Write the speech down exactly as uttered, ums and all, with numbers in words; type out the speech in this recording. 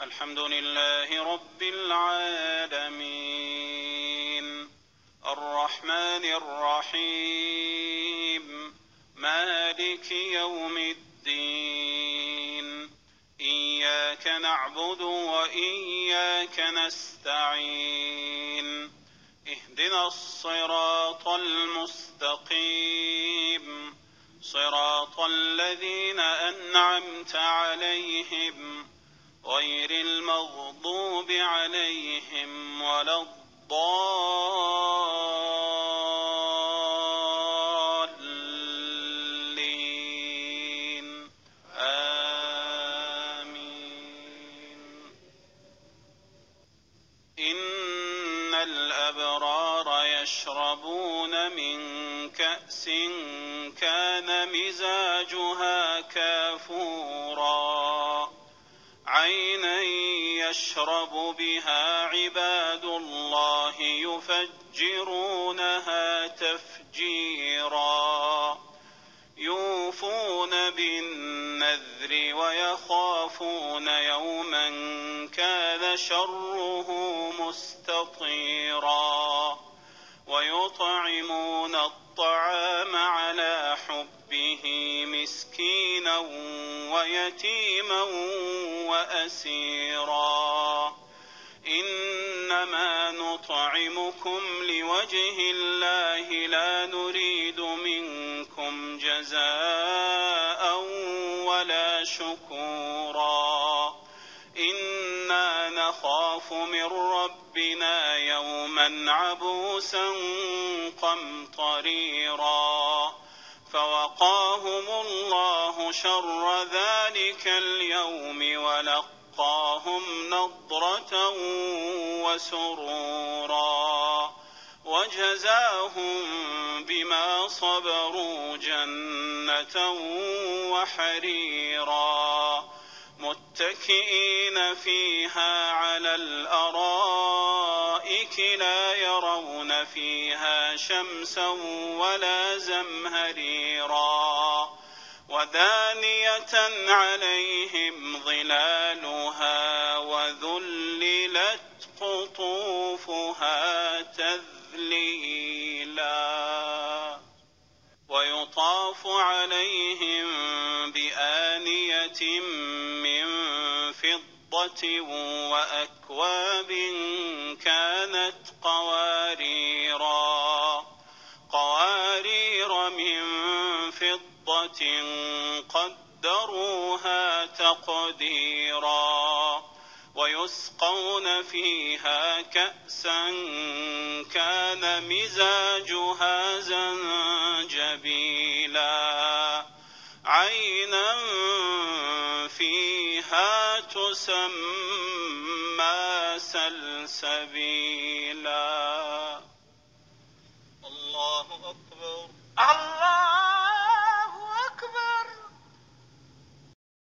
الحمد لله رب العالمين الرحمن الرحيم مالك يوم الدين إياك نعبد وإياك نستعين اهدنا الصراط المستقيم صراط الذين أنعمت عليهم غير المغضوب عليهم ولا الضالين آمين. إن الأبرار يشربون من كأس كان مزاجها كافوراً عينا يشرب بها عباد الله يفجرونها تفجيرا يوفون بالنذر ويخافون يوما كان شره مستطيرا ويطعمون الطعام على حبه مسكينا ويتيما وأسيرا إنما نطعمكم لوجه الله لا نريد منكم جزاء ولا شكورا إنا نخاف من ربنا يوما عبوسا قمطريرا فوقاهم الله شر ذلك اليوم ولقاهم نضرة وسرورا وجزاهم بما صبروا جنة وحريرا متكئين فيها على الأرائك لا يرون فيها شمسا ولا زمهريرا ودانية عليهم ظلالها وذللت قطوفها تذليلا ويطاف عليهم بآنية من فضة وأكواب كانت قواريرا قوارير من فضة قدروها تقديرا ويسقون فيها كأسا كان مزاجها زنجبيلا عينا فيها تسمى سلسبيلا.